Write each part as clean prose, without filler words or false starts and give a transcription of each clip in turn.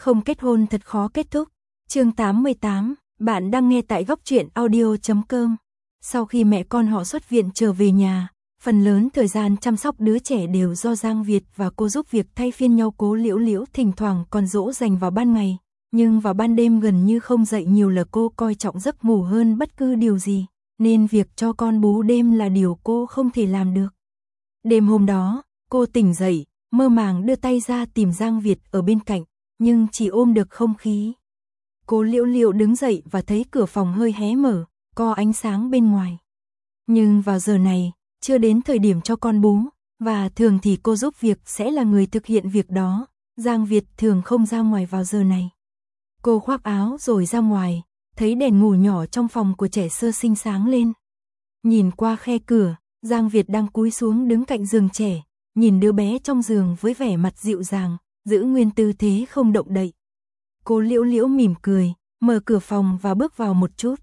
Không kết hôn thật khó kết thúc. Chương 88, bạn đang nghe tại góc truyện audio.com. Sau khi mẹ con họ xuất viện trở về nhà, phần lớn thời gian chăm sóc đứa trẻ đều do Giang Việt và cô giúp việc thay phiên nhau. Cố Liễu Liễu thỉnh thoảng còn dỗ dành vào ban ngày, nhưng vào ban đêm gần như không dậy nhiều, là cô coi trọng giấc ngủ hơn bất cứ điều gì, nên việc cho con bú đêm là điều cô không thể làm được. Đêm hôm đó, cô tỉnh dậy, mơ màng đưa tay ra tìm Giang Việt ở bên cạnh, nhưng chỉ ôm được không khí. Cố Liễu Liễu đứng dậy và thấy cửa phòng hơi hé mở, có ánh sáng bên ngoài. Nhưng vào giờ này, chưa đến thời điểm cho con bú, và thường thì cô giúp việc sẽ là người thực hiện việc đó. Giang Việt thường không ra ngoài vào giờ này. Cô khoác áo rồi ra ngoài, thấy đèn ngủ nhỏ trong phòng của trẻ sơ sinh sáng lên. Nhìn qua khe cửa, Giang Việt đang cúi xuống đứng cạnh giường trẻ, nhìn đứa bé trong giường với vẻ mặt dịu dàng, giữ nguyên tư thế không động đậy. Cố Liễu Liễu mỉm cười, mở cửa phòng và bước vào một chút.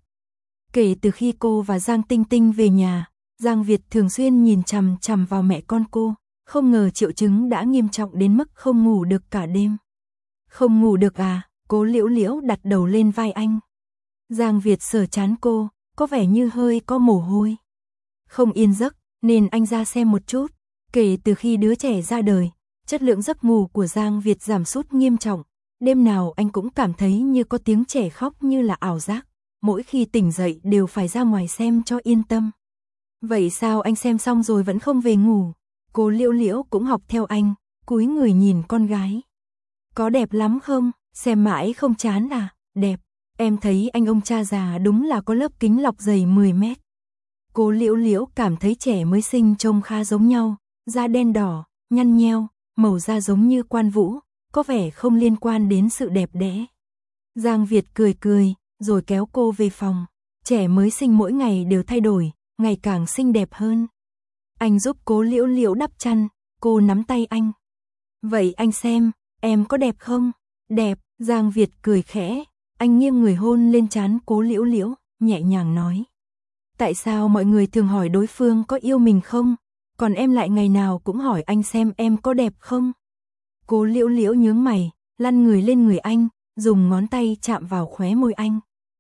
Kể từ khi cô và Giang Tinh Tinh về nhà, Giang Việt thường xuyên nhìn chằm chằm vào mẹ con cô, không ngờ triệu chứng đã nghiêm trọng đến mức không ngủ được cả đêm. Không ngủ được à? Cố Liễu Liễu đặt đầu lên vai anh. Giang Việt sờ trán cô, có vẻ như hơi có mồ hôi. Không yên giấc, nên anh ra xem một chút. Kể từ khi đứa trẻ ra đời, chất lượng giấc ngủ của Giang Việt giảm sút nghiêm trọng. Đêm nào anh cũng cảm thấy như có tiếng trẻ khóc như là ảo giác. Mỗi khi tỉnh dậy đều phải ra ngoài xem cho yên tâm. Vậy sao anh xem xong rồi vẫn không về ngủ? Cố Liễu Liễu cũng học theo anh, cúi người nhìn con gái. Có đẹp lắm không? Xem mãi không chán à? Đẹp. Em thấy anh ông cha già đúng là có lớp kính lọc dày 10 mét. Cố Liễu Liễu cảm thấy trẻ mới sinh trông khá giống nhau, da đen đỏ, nhăn nheo, màu da giống như Quan Vũ, có vẻ không liên quan đến sự đẹp đẽ. Giang Việt cười cười, rồi kéo cô về phòng. Trẻ mới sinh mỗi ngày đều thay đổi, ngày càng xinh đẹp hơn. Anh giúp Cố Liễu Liễu đắp chăn, cô nắm tay anh. Vậy anh xem, em có đẹp không? Đẹp, Giang Việt cười khẽ, anh nghiêng người hôn lên trán Cố Liễu Liễu, nhẹ nhàng nói. Tại sao mọi người thường hỏi đối phương có yêu mình không, còn em lại ngày nào cũng hỏi anh xem em có đẹp không? Cố Liễu Liễu nhướng mày, lăn người lên người anh, dùng ngón tay chạm vào khóe môi anh.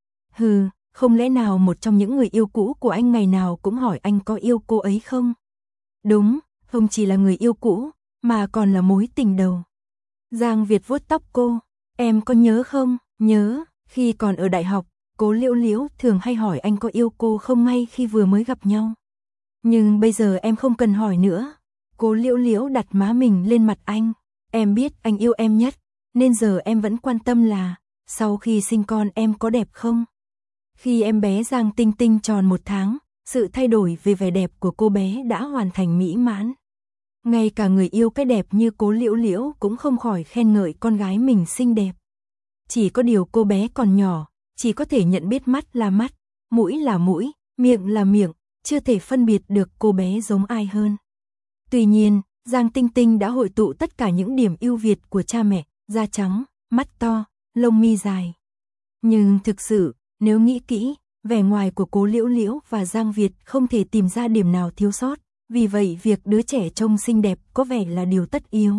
Hừ, không lẽ nào một trong những người yêu cũ của anh ngày nào cũng hỏi anh có yêu cô ấy không? Đúng, không chỉ là người yêu cũ, mà còn là mối tình đầu. Giang Việt vuốt tóc cô, em có nhớ không? Nhớ, khi còn ở đại học, Cố Liễu Liễu thường hay hỏi anh có yêu cô không ngay khi vừa mới gặp nhau. Nhưng bây giờ em không cần hỏi nữa. Cố Liễu Liễu đặt má mình lên mặt anh. Em biết anh yêu em nhất, nên giờ em vẫn quan tâm là, sau khi sinh con em có đẹp không? Khi em bé Giang Tinh Tinh tròn 1 tháng, sự thay đổi về vẻ đẹp của cô bé đã hoàn thành mỹ mãn. Ngay cả người yêu cái đẹp như Cố Liễu Liễu cũng không khỏi khen ngợi con gái mình xinh đẹp. Chỉ có điều cô bé còn nhỏ, chỉ có thể nhận biết mắt là mắt, mũi là mũi, miệng là miệng, chưa thể phân biệt được cô bé giống ai hơn. Tuy nhiên, Giang Tinh Tinh đã hội tụ tất cả những điểm ưu việt của cha mẹ, da trắng, mắt to, lông mi dài. Nhưng thực sự, nếu nghĩ kỹ, vẻ ngoài của Cố Liễu Liễu và Giang Việt không thể tìm ra điểm nào thiếu sót, vì vậy việc đứa trẻ trông xinh đẹp có vẻ là điều tất yếu.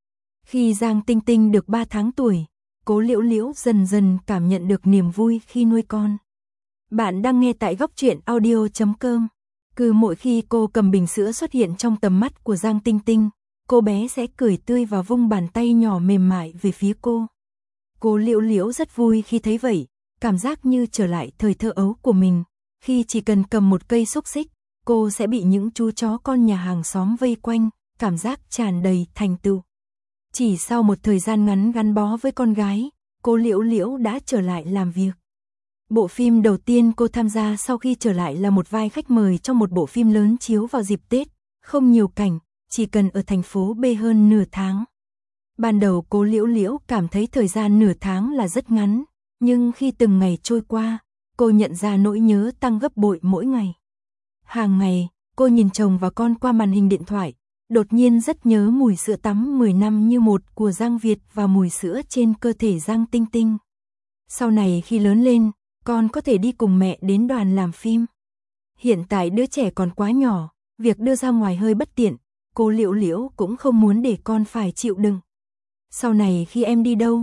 Khi Giang Tinh Tinh được 3 tháng tuổi, Cố Liễu Liễu dần dần cảm nhận được niềm vui khi nuôi con. Bạn đang nghe tại góc truyện audio.com. Cứ mỗi khi cô cầm bình sữa xuất hiện trong tầm mắt của Giang Tinh Tinh, cô bé sẽ cười tươi và vung bàn tay nhỏ mềm mại về phía cô. Cố Liễu Liễu rất vui khi thấy vậy, cảm giác như trở lại thời thơ ấu của mình, khi chỉ cần cầm một cây xúc xích, cô sẽ bị những chú chó con nhà hàng xóm vây quanh, cảm giác tràn đầy thành tựu. Chỉ sau một thời gian ngắn gắn bó với con gái, Cố Liễu Liễu đã trở lại làm việc. Bộ phim đầu tiên cô tham gia sau khi trở lại là một vai khách mời trong một bộ phim lớn chiếu vào dịp Tết, không nhiều cảnh, chỉ cần ở thành phố B hơn nửa tháng. Ban đầu Cố Liễu Liễu cảm thấy thời gian nửa tháng là rất ngắn, nhưng khi từng ngày trôi qua, cô nhận ra nỗi nhớ tăng gấp bội mỗi ngày. Hàng ngày, cô nhìn chồng và con qua màn hình điện thoại, đột nhiên rất nhớ mùi sữa tắm 10 năm như một của Giang Việt và mùi sữa trên cơ thể Giang Tinh Tinh. Sau này khi lớn lên, con có thể đi cùng mẹ đến đoàn làm phim. Hiện tại đứa trẻ còn quá nhỏ, việc đưa ra ngoài hơi bất tiện, Cố Liễu Liễu cũng không muốn để con phải chịu đựng. Sau này khi em đi đâu,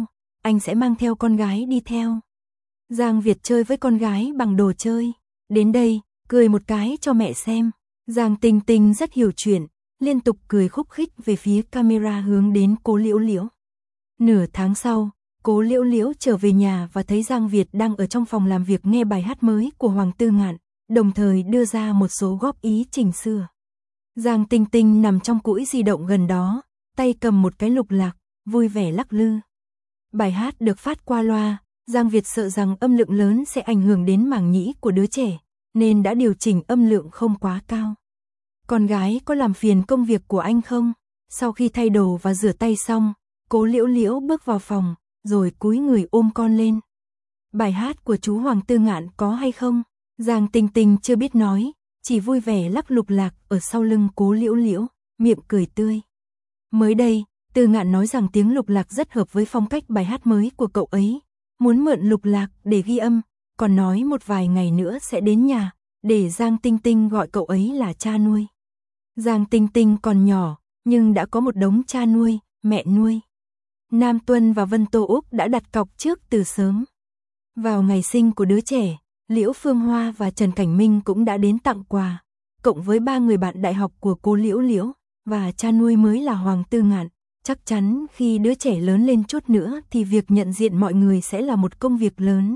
anh sẽ mang theo con gái đi theo. Giang Việt chơi với con gái bằng đồ chơi. Đến đây, cười một cái cho mẹ xem. Giang Tinh Tinh rất hiểu chuyện, liên tục cười khúc khích về phía camera hướng đến Cố Liễu Liễu. Nửa tháng sau, Cố Liễu Liễu trở về nhà và thấy Giang Việt đang ở trong phòng làm việc nghe bài hát mới của Hoàng Tư Ngạn, đồng thời đưa ra một số góp ý chỉnh sửa. Giang Tinh Tinh nằm trong cũi di động gần đó, tay cầm một cái lục lạc, vui vẻ lắc lư. Bài hát được phát qua loa, Giang Việt sợ rằng âm lượng lớn sẽ ảnh hưởng đến màng nhĩ của đứa trẻ, nên đã điều chỉnh âm lượng không quá cao. Con gái có làm phiền công việc của anh không? Sau khi thay đồ và rửa tay xong, Cố Liễu Liễu bước vào phòng, rồi cúi người ôm con lên. Bài hát của chú Hoàng Tư Ngạn có hay không? Giang Tinh Tinh chưa biết nói, chỉ vui vẻ lắc lục lạc ở sau lưng Cố Liễu Liễu, miệng cười tươi. Mới đây, Tư Ngạn nói rằng tiếng lục lạc rất hợp với phong cách bài hát mới của cậu ấy, muốn mượn lục lạc để ghi âm, còn nói một vài ngày nữa sẽ đến nhà, để Giang Tinh Tinh gọi cậu ấy là cha nuôi. Giang Tinh Tinh còn nhỏ, nhưng đã có một đống cha nuôi, mẹ nuôi. Nam Tuân và Vân Tô Úc đã đặt cọc trước từ sớm. Vào ngày sinh của đứa trẻ, Liễu Phương Hoa và Trần Cảnh Minh cũng đã đến tặng quà, cộng với 3 người bạn đại học của Cố Liễu Liễu, và cha nuôi mới là Hoàng Tư Ngạn. Chắc chắn khi đứa trẻ lớn lên chút nữa thì việc nhận diện mọi người sẽ là một công việc lớn.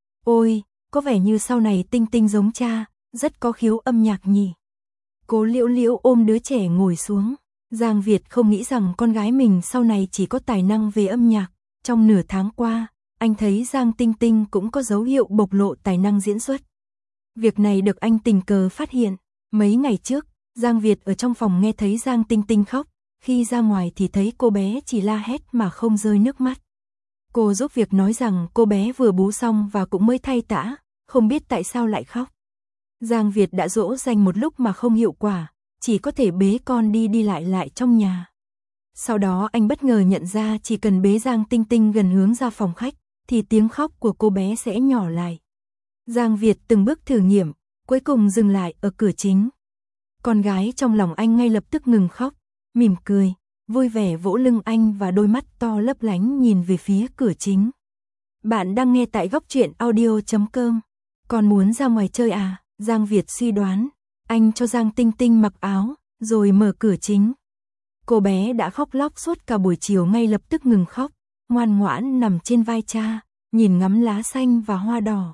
Ôi, có vẻ như sau này Tinh Tinh giống cha, rất có khiếu âm nhạc nhỉ. Cố Liễu Liễu ôm đứa trẻ ngồi xuống. Giang Việt không nghĩ rằng con gái mình sau này chỉ có tài năng về âm nhạc. Trong nửa tháng qua, anh thấy Giang Tinh Tinh cũng có dấu hiệu bộc lộ tài năng diễn xuất. Việc này được anh tình cờ phát hiện. Mấy ngày trước, Giang Việt ở trong phòng nghe thấy Giang Tinh Tinh khóc. Khi ra ngoài thì thấy cô bé chỉ la hét mà không rơi nước mắt. Cô giúp việc nói rằng cô bé vừa bú xong và cũng mới thay tã, không biết tại sao lại khóc. Giang Việt đã dỗ dành một lúc mà không hiệu quả, chỉ có thể bế con đi lại trong nhà. Sau đó anh bất ngờ nhận ra chỉ cần bế Giang Tinh Tinh gần hướng ra phòng khách, thì tiếng khóc của cô bé sẽ nhỏ lại. Giang Việt từng bước thử nghiệm, cuối cùng dừng lại ở cửa chính. Con gái trong lòng anh ngay lập tức ngừng khóc, mỉm cười, vui vẻ vỗ lưng anh và đôi mắt to lấp lánh nhìn về phía cửa chính. Bạn đang nghe tại góc truyện audio.com. Con muốn ra ngoài chơi à? Giang Việt suy đoán. Anh cho Giang Tinh Tinh mặc áo, rồi mở cửa chính. Cô bé đã khóc lóc suốt cả buổi chiều ngay lập tức ngừng khóc, ngoan ngoãn nằm trên vai cha, nhìn ngắm lá xanh và hoa đỏ.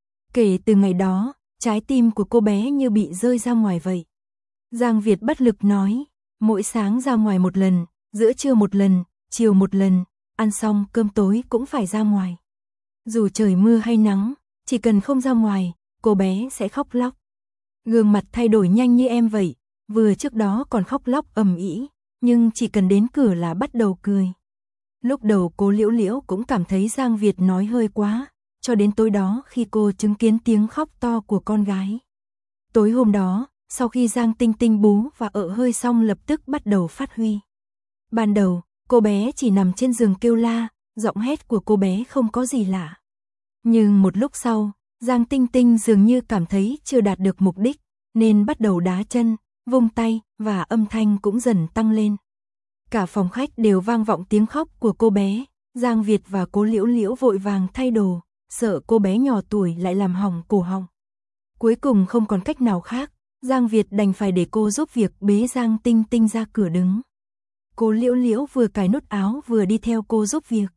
Kể từ ngày đó, trái tim của cô bé như bị rơi ra ngoài vậy. Giang Việt bất lực nói, mỗi sáng ra ngoài một lần, giữa trưa một lần, chiều một lần, ăn xong cơm tối cũng phải ra ngoài. Dù trời mưa hay nắng, chỉ cần không ra ngoài, cô bé sẽ khóc lóc. Gương mặt thay đổi nhanh như em vậy, vừa trước đó còn khóc lóc ầm ĩ, nhưng chỉ cần đến cửa là bắt đầu cười. Lúc đầu Cố Liễu Liễu cũng cảm thấy Giang Việt nói hơi quá, cho đến tối đó khi cô chứng kiến tiếng khóc to của con gái. Tối hôm đó, sau khi Giang Tinh Tinh bú và ợ hơi xong lập tức bắt đầu phát huy. Ban đầu, cô bé chỉ nằm trên giường kêu la, giọng hét của cô bé không có gì lạ. Nhưng một lúc sau, Giang Tinh Tinh dường như cảm thấy chưa đạt được mục đích, nên bắt đầu đá chân, vung tay và âm thanh cũng dần tăng lên. Cả phòng khách đều vang vọng tiếng khóc của cô bé. Giang Việt và Cố Liễu Liễu vội vàng thay đồ, sợ cô bé nhỏ tuổi lại làm hỏng cổ họng. Cuối cùng không còn cách nào khác, Giang Việt đành phải để cô giúp việc bế Giang Tinh Tinh ra cửa đứng. Cố Liễu Liễu vừa cài nút áo vừa đi theo cô giúp việc.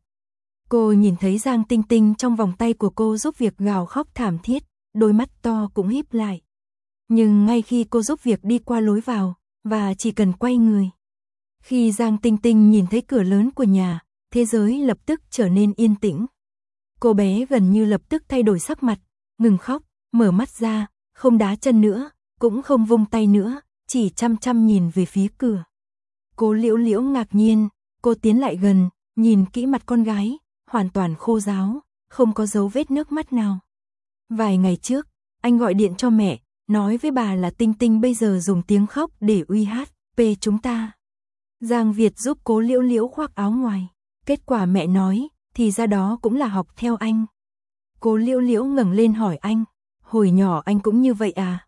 Cô nhìn thấy Giang Tinh Tinh trong vòng tay của cô giúp việc gào khóc thảm thiết, đôi mắt to cũng híp lại. Nhưng ngay khi cô giúp việc đi qua lối vào, và chỉ cần quay người. Khi Giang Tinh Tinh nhìn thấy cửa lớn của nhà, thế giới lập tức trở nên yên tĩnh. Cô bé gần như lập tức thay đổi sắc mặt, ngừng khóc, mở mắt ra, không đá chân nữa, cũng không vung tay nữa, chỉ chăm chăm nhìn về phía cửa. Cố Liễu Liễu ngạc nhiên, cô tiến lại gần, nhìn kỹ mặt con gái, hoàn toàn khô ráo, không có dấu vết nước mắt nào. Vài ngày trước, anh gọi điện cho mẹ, nói với bà là Tinh Tinh bây giờ dùng tiếng khóc để uy hát chúng ta. Giang Việt giúp Cố Liễu Liễu khoác áo ngoài. Kết quả mẹ nói, thì ra đó cũng là học theo anh. Cố Liễu Liễu ngẩng lên hỏi anh, hồi nhỏ anh cũng như vậy à?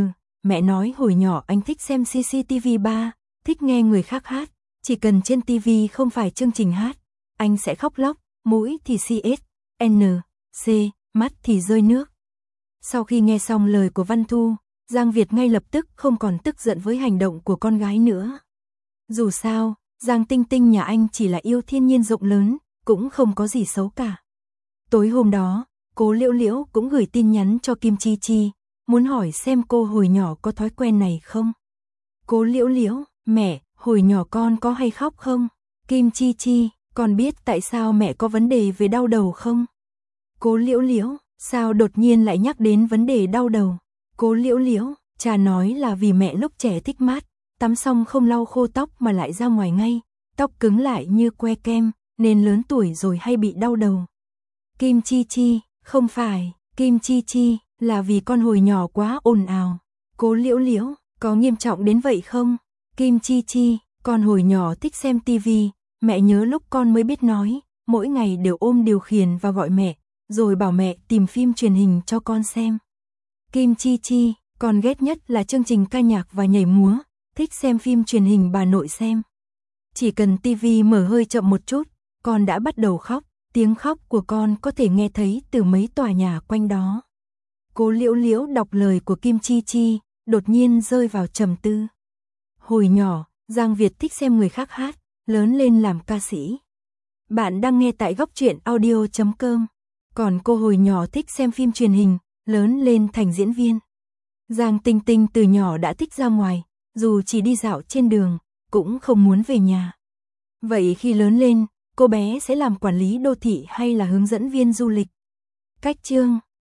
Mẹ nói hồi nhỏ anh thích xem CCTV3, thích nghe người khác hát, chỉ cần trên TV không phải chương trình hát, anh sẽ khóc lóc, mũi thì CS, N, C, mắt thì rơi nước. Sau khi nghe xong lời của Văn Thu, Giang Việt ngay lập tức không còn tức giận với hành động của con gái nữa. Dù sao, Giang Tinh Tinh nhà anh chỉ là yêu thiên nhiên rộng lớn, cũng không có gì xấu cả. Tối hôm đó, Cố Liễu Liễu cũng gửi tin nhắn cho Kim Chi Chi, muốn hỏi xem cô hồi nhỏ có thói quen này không. Cố Liễu Liễu, mẹ, hồi nhỏ con có hay khóc không? Kim Chi Chi, con biết tại sao mẹ có vấn đề về đau đầu không? Cố Liễu Liễu, sao đột nhiên lại nhắc đến vấn đề đau đầu? Cố Liễu Liễu, cha nói là vì mẹ lúc trẻ thích mát, tắm xong không lau khô tóc mà lại ra ngoài ngay, tóc cứng lại như que kem, nên lớn tuổi rồi hay bị đau đầu. Kim Chi Chi, không phải, Kim Chi Chi, là vì con hồi nhỏ quá ồn ào. Cố Liễu Liễu, có nghiêm trọng đến vậy không? Kim Chi Chi, con hồi nhỏ thích xem tivi, mẹ nhớ lúc con mới biết nói, mỗi ngày đều ôm điều khiển và gọi mẹ, rồi bảo mẹ tìm phim truyền hình cho con xem. Kim Chi Chi, con ghét nhất là chương trình ca nhạc và nhảy múa, thích xem phim truyền hình bà nội xem. Chỉ cần tivi mở hơi chậm một chút, con đã bắt đầu khóc, tiếng khóc của con có thể nghe thấy từ mấy tòa nhà quanh đó. Cố Liễu Liễu đọc lời của Kim Chi Chi, đột nhiên rơi vào trầm tư. Hồi nhỏ, Giang Việt thích xem người khác hát, lớn lên làm ca sĩ. Bạn đang nghe tại Góc Truyện Audio.com. Còn cô hồi nhỏ thích xem phim truyền hình, lớn lên thành diễn viên. Giang Tinh Tinh từ nhỏ đã thích ra ngoài, dù chỉ đi dạo trên đường, cũng không muốn về nhà. Vậy khi lớn lên, cô bé sẽ làm quản lý đô thị hay là hướng dẫn viên du lịch? Cách chương